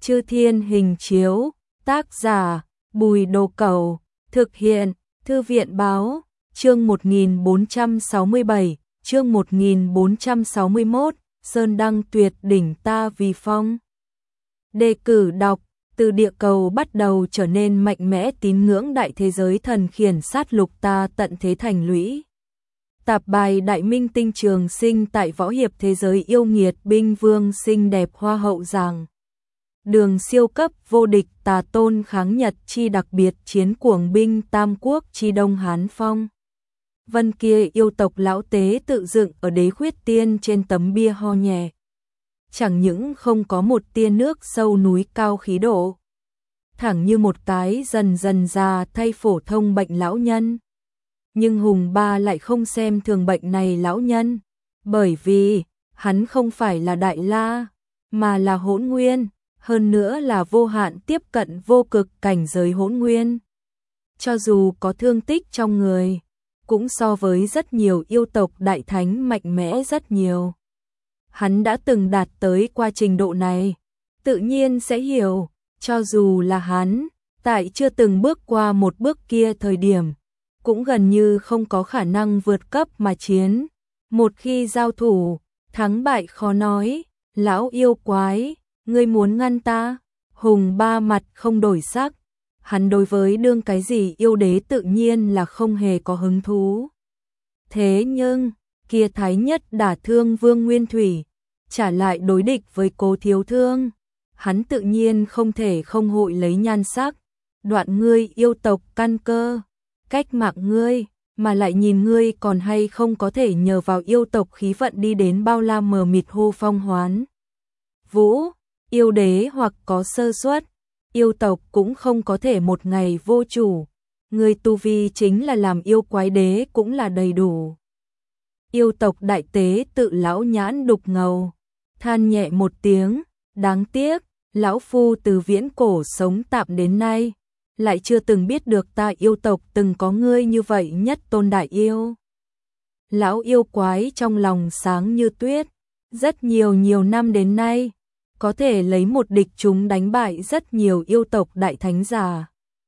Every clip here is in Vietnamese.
Chư Thiên Hình Chiếu, tác giả Bùi Đồ Cẩu, thực hiện Thư viện Báo, chương 1467, chương 1461, Sơn Đăng Tuyệt Đỉnh Ta Vì Phong. Đề cử đọc, từ địa cầu bắt đầu trở nên mạnh mẽ tín ngưỡng đại thế giới thần khiển sát lục ta tận thế thành lũy. Tạp bài Đại Minh Tinh Trường Sinh tại võ hiệp thế giới yêu nghiệt binh vương xinh đẹp hoa hậu giảng. Đường siêu cấp vô địch tà tôn kháng Nhật chi đặc biệt chiến cuồng binh Tam Quốc chi Đông Hán Phong. Vân kia yêu tộc lão tế tự dựng ở Đế Khuyết Tiên trên tấm bia ho nhẹ. Chẳng những không có một tia nước sâu núi cao khí độ, thẳng như một cái dần dần già thay phổ thông bệnh lão nhân. Nhưng Hùng Ba lại không xem thường bệnh này lão nhân, bởi vì hắn không phải là Đại La, mà là Hỗn Nguyên, hơn nữa là vô hạn tiếp cận vô cực cảnh giới Hỗn Nguyên. Cho dù có thương tích trong người, cũng so với rất nhiều yêu tộc đại thánh mạnh mẽ rất nhiều. Hắn đã từng đạt tới qua trình độ này, tự nhiên sẽ hiểu, cho dù là hắn, tại chưa từng bước qua một bước kia thời điểm, cũng gần như không có khả năng vượt cấp mà chiến. Một khi giao thủ, thắng bại khó nói. Lão yêu quái, ngươi muốn ngăn ta? Hùng Ba mặt không đổi sắc, hắn đối với đương cái gì yêu đế tự nhiên là không hề có hứng thú. Thế nhưng, kia thái nhất đả thương Vương Nguyên Thủy, trả lại đối địch với Cố Thiếu Thương, hắn tự nhiên không thể không hội lấy nhan sắc, đoạn ngươi yêu tộc căn cơ, cách mạng ngươi, mà lại nhìn ngươi còn hay không có thể nhờ vào yêu tộc khí vận đi đến bao la mờ mịt hô phong hoán vũ. Yêu đế hoặc có sơ suất, yêu tộc cũng không có thể một ngày vô chủ. Người tu vi chính là làm yêu quái đế cũng là đầy đủ. Yêu tộc đại tế tự lão nhãn đục ngầu, than nhẹ một tiếng, đáng tiếc, lão phu từ viễn cổ sống tạm đến nay, lại chưa từng biết được ta yêu tộc từng có ngươi như vậy nhất tôn đại yêu. Lão yêu quái trong lòng sáng như tuyết, rất nhiều năm đến nay, có thể lấy một địch chúng đánh bại rất nhiều yêu tộc đại thánh giả.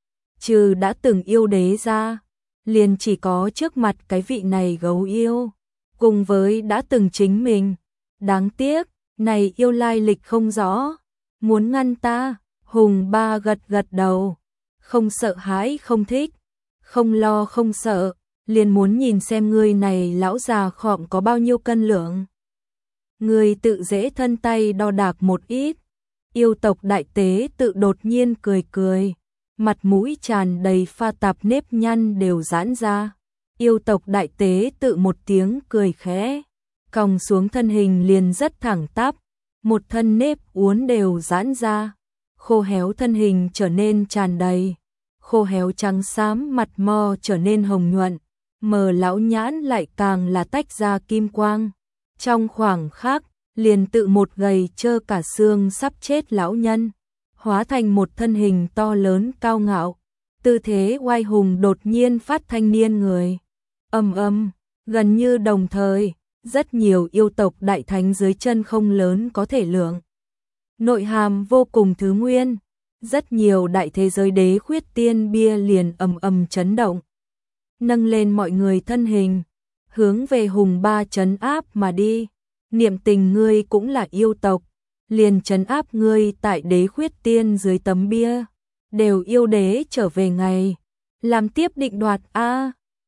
Trừ đã từng yêu đế ra, liền chỉ có trước mặt cái vị này gấu yêu, cùng với đã từng chính mình. Đáng tiếc, này yêu lai lịch không rõ, muốn ngăn ta. Hùng Ba gật gật đầu, không sợ hãi không thích, không lo không sợ, liền muốn nhìn xem ngươi này lão già khọm có bao nhiêu cân lượng. Ngươi tự dễ thân tay đo đạc một ít. Yêu tộc đại tế tự đột nhiên cười cười, mặt mũi tràn đầy pha tạp nếp nhăn đều giãn ra. Yêu tộc đại tế tự một tiếng cười khẽ, còng xuống thân hình liền rất thẳng tắp, một thân nếp uốn đều giãn ra, khô héo thân hình trở nên tràn đầy, khô héo trắng xám mặt mo trở nên hồng nhuận, mờ lão nhãn lại càng là tách ra kim quang. Trong khoảng khắc, liền tự một gầy trơ cả xương sắp chết lão nhân, hóa thành một thân hình to lớn cao ngạo, tư thế oai hùng đột nhiên phát thanh niên người. Gần như đồng thời, rất nhiều yêu tộc đại thánh dưới chân không lớn có thể lượng. Nội hàm vô cùng thứ nguyên, rất nhiều đại thế giới Đế Khuyết Tiên bia liền chấn động. Nâng lên mọi người thân hình, hướng về Hùng Ba trấn áp mà đi. Niệm tình ngươi cũng là yêu tộc, liền trấn áp ngươi tại Đế Khuyết Tiên dưới tấm bia. Đều yêu đế trở về ngày, làm tiếp định đoạt a.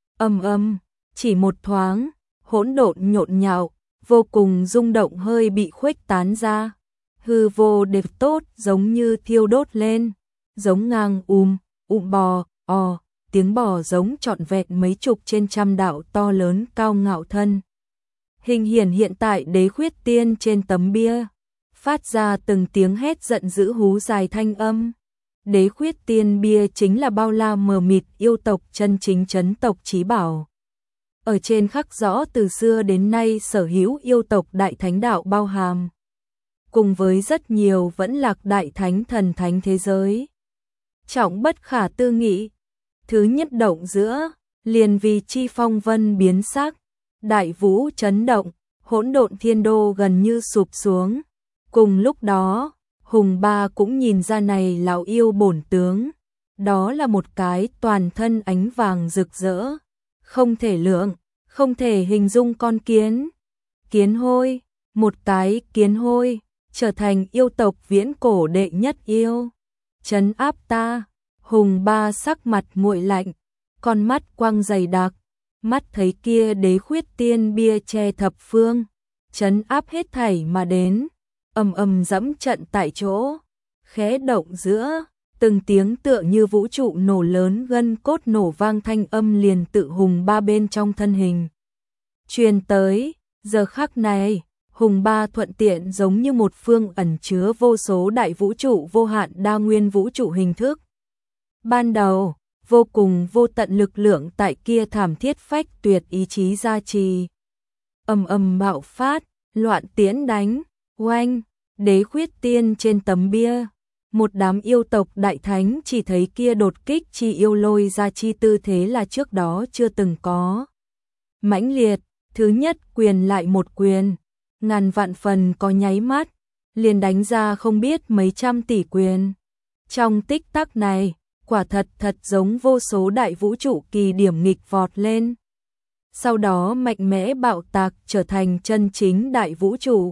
Chỉ một thoáng, hỗn độn nhộn nhạo, vô cùng rung động hơi bị khuếch tán ra. Hư vô đẹp tốt giống như thiêu đốt lên, giống ngang bò, tiếng bò giống trọn vẹn mấy chục trên trăm đạo to lớn cao ngạo thân. Hình hiện tại Đế Khuyết Tiên trên tấm bia, phát ra từng tiếng hét giận dữ hú dài thanh âm. Đế Khuyết Tiên bia chính là bao la mờ mịt yêu tộc chân chính trấn tộc chí bảo. Ở trên khắc rõ từ xưa đến nay sở hữu yêu tộc đại thánh đạo bao hàm, cùng với rất nhiều vẫn lạc đại thánh thần thánh thế giới. Trọng bất khả tư nghị, thứ nhất động giữa, liền vì chi phong vân biến sắc, đại vũ chấn động, hỗn độn thiên đô gần như sụp xuống. Cùng lúc đó, Hùng Ba cũng nhìn ra này lão yêu bổn tướng. Đó là một cái toàn thân ánh vàng rực rỡ. Không thể lượng, không thể hình dung con kiến. Kiến hôi, một cái kiến hôi, trở thành yêu tộc viễn cổ đệ nhất yêu. Trấn áp ta, Hùng Ba sắc mặt nguội lạnh, con mắt quang dày đặc, mắt thấy kia đế khuyết tiên bia che thập phương, trấn áp hết thảy mà đến, ầm ầm dẫm trận tại chỗ, khẽ động giữa, từng tiếng tựa như vũ trụ nổ lớn gân cốt nổ vang thanh âm liền tự Hùng Ba bên trong thân hình. Truyền tới, giờ khắc này, Hùng Ba thuận tiện giống như một phương ẩn chứa vô số đại vũ trụ vô hạn đa nguyên vũ trụ hình thức. Ban đầu, vô cùng vô tận lực lượng tại kia thảm thiết phách tuyệt ý chí gia trì. Ầm ầm bạo phát, loạn tiễn đánh, oanh, đế khuyết tiên trên tấm bia. Một đám yêu tộc đại thánh chỉ thấy kia đột kích chi yêu lôi ra chi tư thế là trước đó chưa từng có. Mãnh liệt, thứ nhất quyền lại một quyền, ngàn vạn phần có nháy mắt, liền đánh ra không biết mấy trăm tỷ quyền. Trong tích tắc này, quả thật giống vô số đại vũ trụ kỳ điểm nghịch vọt lên. Sau đó mạnh mẽ bạo tạc trở thành chân chính đại vũ trụ.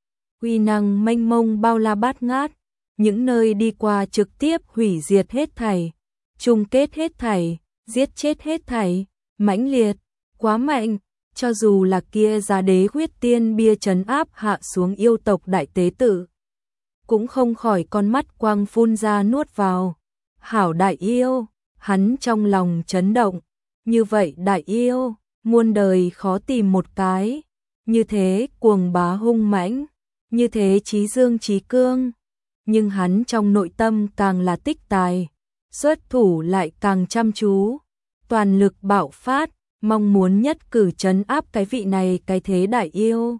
Uy năng mênh mông bao la bát ngát, những nơi đi qua trực tiếp hủy diệt hết thảy, chung kết hết thảy, giết chết hết thảy, mãnh liệt, quá mạnh, cho dù là kia giá đế huyết tiên bia trấn áp hạ xuống yêu tộc đại tế tử, cũng không khỏi con mắt quang phun ra nuốt vào. Hảo đại yêu, hắn trong lòng chấn động, như vậy đại yêu, muôn đời khó tìm một cái, như thế cuồng bá hung mãnh, như thế trí dương trí cương, nhưng hắn trong nội tâm càng là tích tài, xuất thủ lại càng chăm chú, toàn lực bạo phát, mong muốn nhất cử trấn áp cái vị này cái thế đại yêu.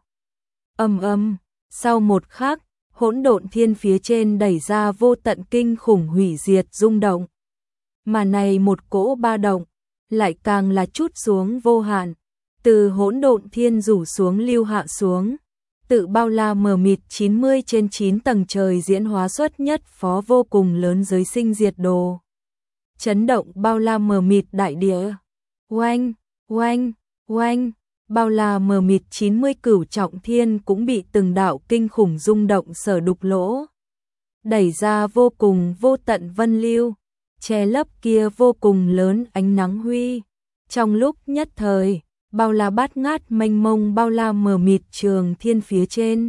Sau một khắc, hỗn độn thiên phía trên đẩy ra vô tận kinh khủng hủy diệt rung động. Mà này một cỗ ba động, lại càng là chút xuống vô hạn, từ hỗn độn thiên rủ xuống lưu hạ xuống, tự bao la mờ mịt 90 trên 9 tầng trời diễn hóa xuất nhất phó vô cùng lớn giới sinh diệt đồ. Chấn động bao la mờ mịt đại địa. Oanh, oanh, oanh. Bao la mờ mịt 90 cửu trọng thiên cũng bị từng đạo kinh khủng rung động sở đục lỗ. Đẩy ra vô cùng vô tận vân lưu, che lấp kia vô cùng lớn ánh nắng huy. Trong lúc nhất thời, bao la bát ngát mênh mông bao la mờ mịt trường thiên phía trên.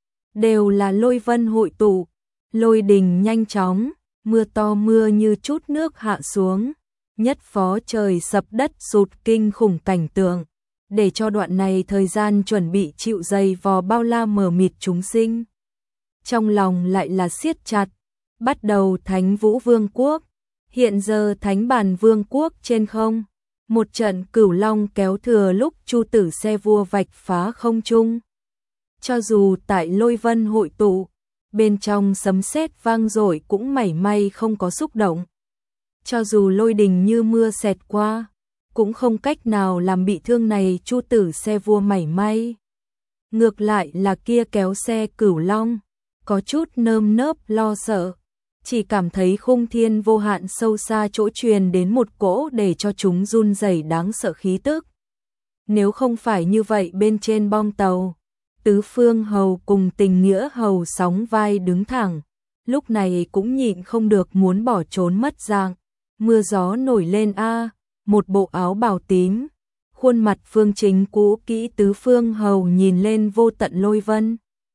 Đều là lôi vân hội tụ, lôi đình nhanh chóng, mưa to mưa như chút nước hạ xuống. Nhất phó trời sập đất sụt kinh khủng cảnh tượng. Để cho đoạn này thời gian chuẩn bị chịu dày vò bao la mờ mịt chúng sinh. Trong lòng lại là siết chặt, bắt đầu Thánh Vũ Vương Quốc, hiện giờ Thánh Bàn Vương Quốc trên không. Một trận cửu long kéo thừa lúc Chu Tử xe vua vạch phá không trung. Cho dù tại lôi vân hội tụ, bên trong sấm sét vang dội cũng mảy may không có xúc động. Cho dù lôi đình như mưa xẹt qua, cũng không cách nào làm bị thương này Chu Tử xe vua mảy may. Ngược lại là kia kéo xe cửu long, có chút nơm nớp lo sợ, chỉ cảm thấy khung thiên vô hạn sâu xa chỗ truyền đến một cỗ để cho chúng run rẩy đáng sợ khí tức. Nếu không phải như vậy bên trên bong tàu, Tứ Phương Hầu cùng Tình Nghĩa Hầu sóng vai đứng thẳng, lúc này cũng nhịn không được muốn bỏ trốn mất dạng. Mưa gió nổi lên một bộ áo bào tím, khuôn mặt phương chính cũ kỹ Tứ Phương Hầu nhìn lên vô tận lôi vân.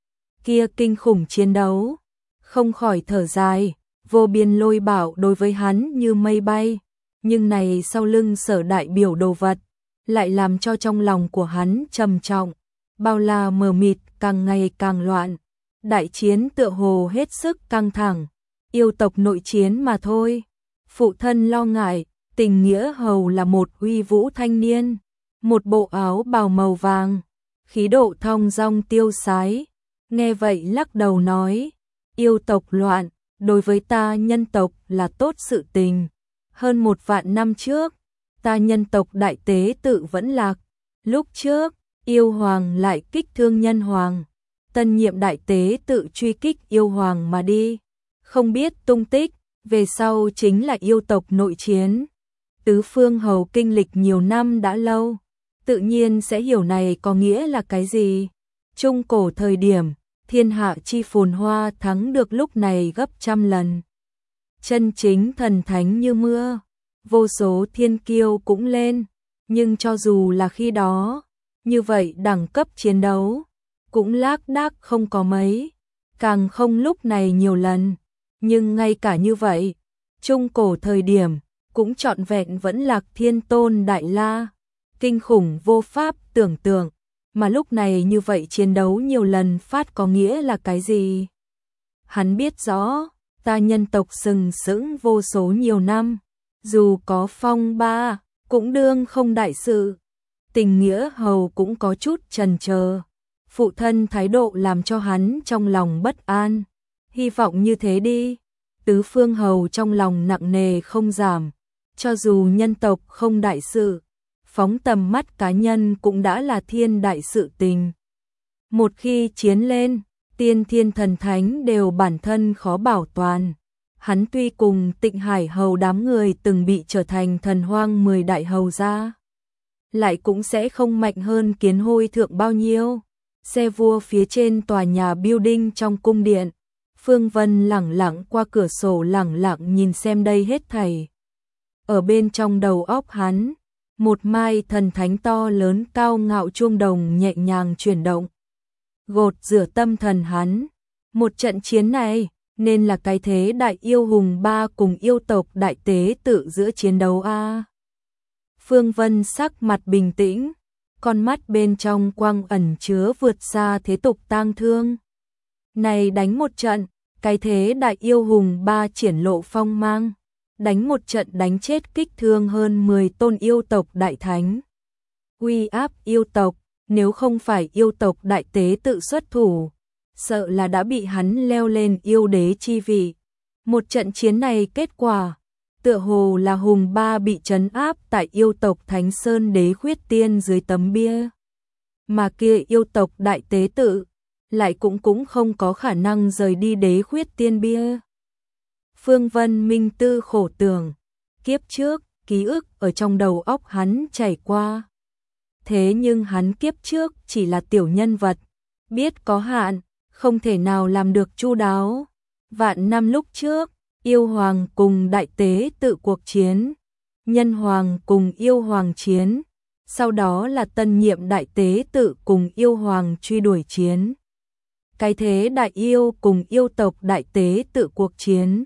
Kia kinh khủng chiến đấu, không khỏi thở dài, vô biên lôi bảo đối với hắn như mây bay, nhưng này sau lưng sở đại biểu đồ vật, lại làm cho trong lòng của hắn trầm trọng, bao la mờ mịt càng ngày càng loạn, đại chiến tựa hồ hết sức căng thẳng, yêu tộc nội chiến mà thôi. Phụ thân lo ngại, Tình Nghĩa Hầu là một uy vũ thanh niên, một bộ áo bào màu vàng, khí độ thong dong tiêu sái, nghe vậy lắc đầu nói, yêu tộc loạn, đối với ta nhân tộc là tốt sự tình. Hơn 1 vạn năm trước, ta nhân tộc đại tế tự vẫn lạc, lúc trước, yêu hoàng lại kích thương nhân hoàng, tân nhiệm đại tế tự truy kích yêu hoàng mà đi, không biết tung tích, về sau chính là yêu tộc nội chiến. Tứ Phương Hầu kinh lịch nhiều năm đã lâu, tự nhiên sẽ hiểu này có nghĩa là cái gì. Trung cổ thời điểm, thiên hạ chi phồn hoa thắng được lúc này gấp trăm lần. Chân chính thần thánh như mưa, vô số thiên kiêu cũng lên, nhưng cho dù là khi đó, như vậy đẳng cấp chiến đấu cũng lác đác không có mấy, càng không lúc này nhiều lần, nhưng ngay cả như vậy, trung cổ thời điểm cũng trọn vẹn vẫn Lạc Thiên Tôn Đại La, kinh khủng vô pháp tưởng tượng, mà lúc này như vậy chiến đấu nhiều lần phát có nghĩa là cái gì? Hắn biết rõ, ta nhân tộc sừng sững vô số nhiều năm, dù có phong ba, cũng đương không đại sự. Tình nghĩa hầu cũng có chút chần chờ, phụ thân thái độ làm cho hắn trong lòng bất an, hy vọng như thế đi. Tứ Phương Hầu trong lòng nặng nề không giảm, cho dù nhân tộc không đại sự, phóng tầm mắt cá nhân cũng đã là thiên đại sự tình. Một khi chiến lên, tiên thiên thần thánh đều bản thân khó bảo toàn. Hắn tuy cùng Tịnh Hải Hầu đám người từng bị trở thành thần hoang 10 đại hầu gia, lại cũng sẽ không mạnh hơn Kiến Hôi thượng bao nhiêu. Xe vua phía trên tòa nhà building trong cung điện, Phương Vân lẳng lặng qua cửa sổ lẳng lặng nhìn xem đây hết thảy. Ở bên trong đầu óc hắn, một mai thần thánh to lớn cao ngạo chuông đồng nhẹ nhàng chuyển động, gột rửa tâm thần hắn. Một trận chiến này nên là cái thế đại yêu hùng ba cùng yêu tộc đại tế tự giữa chiến đấu a. Phương Vân sắc mặt bình tĩnh, con mắt bên trong quang ẩn chứa vượt xa thế tục tang thương. Này đánh một trận, cái thế đại yêu hùng ba triển lộ phong mang, đánh một trận đánh chết kích thương hơn 10 tôn yêu tộc đại thánh. Uy áp yêu tộc, nếu không phải yêu tộc đại tế tự xuất thủ, sợ là đã bị hắn leo lên yêu đế chi vị. Một trận chiến này kết quả, tựa hồ là hùng ba bị trấn áp tại yêu tộc Thánh Sơn Đế Khuyết Tiên dưới tấm bia. Mà kia yêu tộc đại tế tự, lại cũng không có khả năng rời đi Đế Khuyết Tiên bia. Phương Vân minh tư khổ tưởng, kiếp trước, ký ức ở trong đầu óc hắn chảy qua. Thế nhưng hắn kiếp trước chỉ là tiểu nhân vật, biết có hạn, không thể nào làm được chu đáo. Vạn năm lúc trước, yêu hoàng cùng đại tế tự cuộc chiến, nhân hoàng cùng yêu hoàng chiến, sau đó là tân nhiệm đại tế tự cùng yêu hoàng truy đuổi chiến. Cái thế đại yêu cùng yêu tộc đại tế tự cuộc chiến.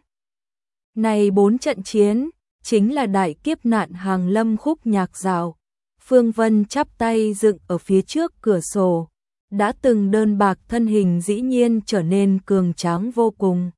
Này 4 trận chiến, chính là đại kiếp nạn hàng lâm khúc nhạc dạo. Phương Vân chắp tay dựng ở phía trước cửa sổ, đã từng đơn bạc thân hình dĩ nhiên trở nên cường tráng vô cùng,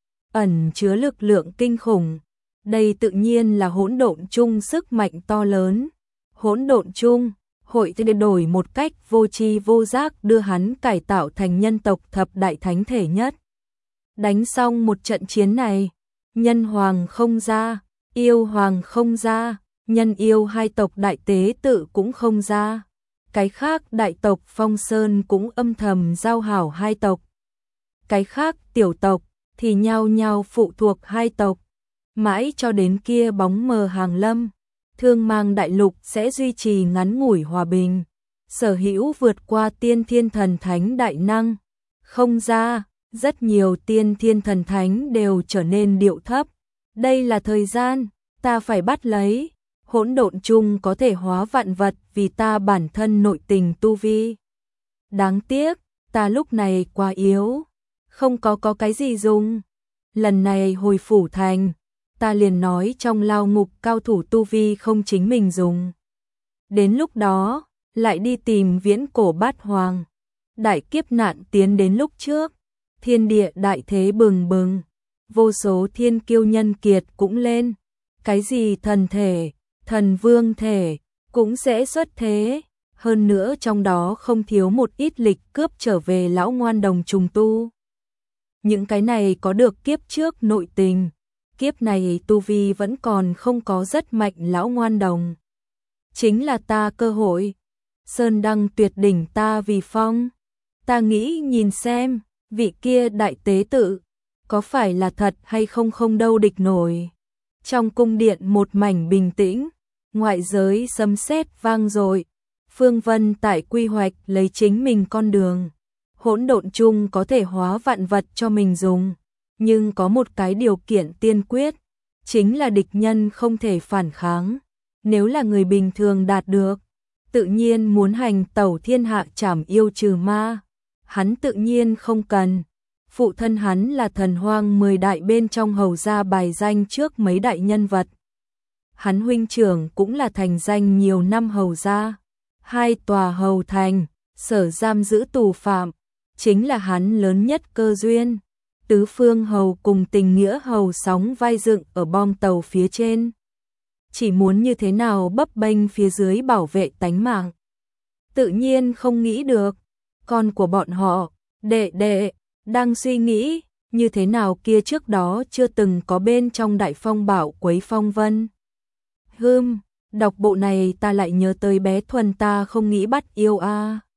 ẩn chứa lực lượng kinh khủng. Đây tự nhiên là hỗn độn chung sức mạnh to lớn. Hỗn độn chung hội thay đổi một cách vô tri vô giác đưa hắn cải tạo thành nhân tộc thập đại thánh thể nhất. Đánh xong một trận chiến này, nhân hoàng không ra, yêu hoàng không ra, nhân yêu hai tộc đại tế tự cũng không ra. Cái khác đại tộc Phong Sơn cũng âm thầm giao hảo hai tộc. Cái khác tiểu tộc thì nhao nhao phụ thuộc hai tộc. Mãi cho đến kia bóng mờ hàng lâm, Thương Mang đại lục sẽ duy trì ngắn ngủi hòa bình. Sở hữu vượt qua tiên thiên thần thánh đại năng không ra, rất nhiều tiên thiên thần thánh đều trở nên điệu thấp. Đây là thời gian ta phải bắt lấy. Hỗn độn chung có thể hóa vạn vật vì ta bản thân nội tình tu vi. Đáng tiếc, ta lúc này quá yếu, không có cái gì dùng. Lần này hồi phủ thành, ta liền nói trong lao ngục cao thủ tu vi không chính mình dùng. Đến lúc đó, lại đi tìm viễn cổ bát hoàng. Đại kiếp nạn tiến đến lúc trước, thiên địa đại thế bừng bừng, vô số thiên kiêu nhân kiệt cũng lên. Cái gì thần thể, thần vương thể, cũng sẽ xuất thế. Hơn nữa trong đó không thiếu một ít lịch cướp trở về lão ngoan đồng trùng tu. Những cái này có được kiếp trước nội tình, kiếp này tu vi vẫn còn không có rất mạnh lão ngoan đồng. Chính là ta cơ hội, sơn đăng tuyệt đỉnh ta vì phong. Ta nghĩ nhìn xem, vị kia đại tế tự, có phải là thật hay không không đâu địch nổi. Trong cung điện một mảnh bình tĩnh, ngoại giới sấm sét vang dội. Phương Vân tại quy hoạch lấy chính mình con đường. Hỗn độn chung có thể hóa vạn vật cho mình dùng, nhưng có một cái điều kiện tiên quyết, chính là địch nhân không thể phản kháng. Nếu là người bình thường đạt được, tự nhiên muốn hành tẩu thiên hạ trảm yêu trừ ma, hắn tự nhiên không cần. Phụ thân hắn là thần hoang 10 đại bên trong hầu gia bài danh trước mấy đại nhân vật. Hắn huynh trưởng cũng là thành danh nhiều năm hầu gia. 2 tòa hầu thành, sở giam giữ tù phạm, chính là hắn lớn nhất cơ duyên. Tứ phương hầu cùng tình nghĩa hầu sóng vai dựng ở bong tàu phía trên. Chỉ muốn như thế nào bấp bênh phía dưới bảo vệ tánh mạng. Tự nhiên không nghĩ được, con của bọn họ, đệ đệ, đang suy nghĩ, như thế nào kia trước đó chưa từng có bên trong đại phong bảo quấy phong vân. Đọc bộ này ta lại nhớ tới bé Thuần ta không nghĩ bắt yêu a.